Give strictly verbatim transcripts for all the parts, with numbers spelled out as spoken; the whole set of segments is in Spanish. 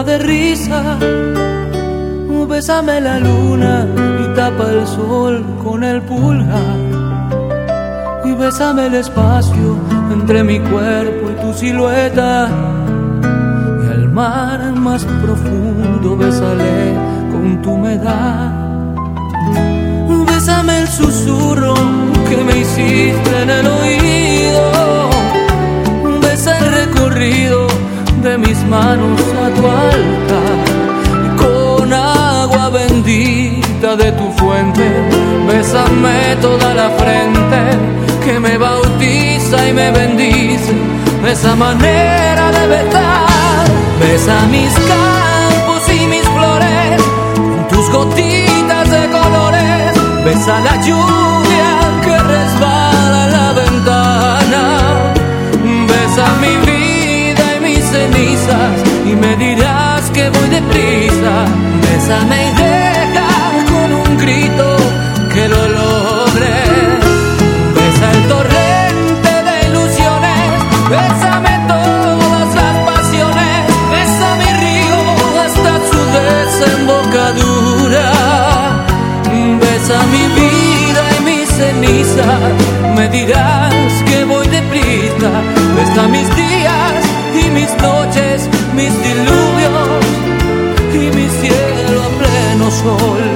de risa. Bésame la luna y tapa el sol con el pulgar. Y bésame el espacio entre mi cuerpo y tu silueta. Y al mar más profundo bésale con tu humedad. Bésame el susurro que me hiciste en el oído. Besa el recorrido de mis manos a tu altar. Con agua bendita de tu fuente, bésame toda la frente que me bautiza y me bendice. Esa manera de besar. Besa mis campos y mis flores con tus gotitas de colores. Besa la lluvia que resbala en la ventana. Besa mi vida y mis cenizas y me dirás que voy deprisa. Bésame y deja con un grito que lo logre. Besa el torrente de ilusiones. Bésame todas las pasiones. Besa mi río hasta su desembocadura. Besa mi vida y mis cenizas. Me dirás que voy deprisa. Besa mis días y mis noches, mis diluvios y mi cielo a pleno sol.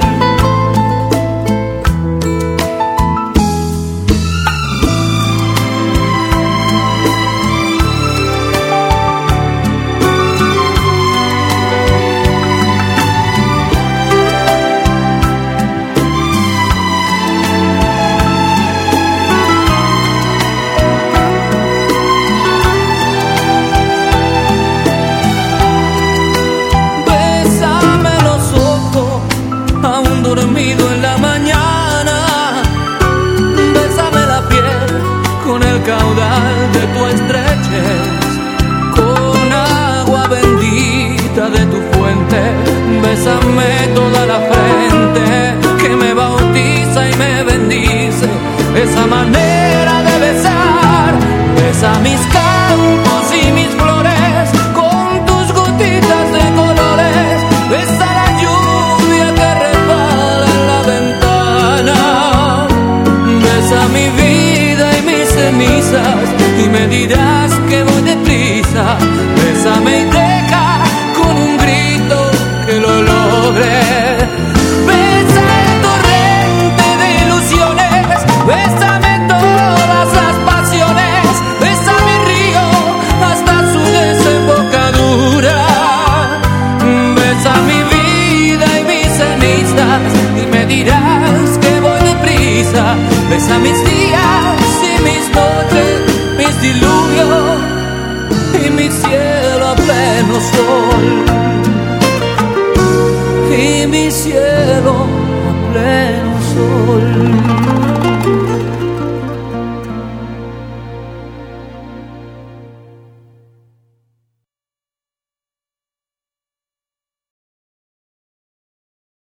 Dormido en la mañana, bésame la piel con el caudal de tu estrechez, con agua bendita de tu fuente, bésame toda la frente que me bautiza y me bendice, esa manera de besar. Besa mis campos y mis flores con tus gotitas de colores. Besa la lluvia que resbala en la ventana. Besa mi vida y mis cenizas y me dirás que voy deprisa. Bésame y deja con un grito que lo logre. Besa el torrente de ilusiones. Bésame todas las pasiones. Besa mi río hasta su desembocadura. Besa mi vida y mis cenizas y me dirás que voy deprisa. Besa mis días y mis noches, mis diluvios y mi cielo a pleno sol. Y mi cielo a pleno sol.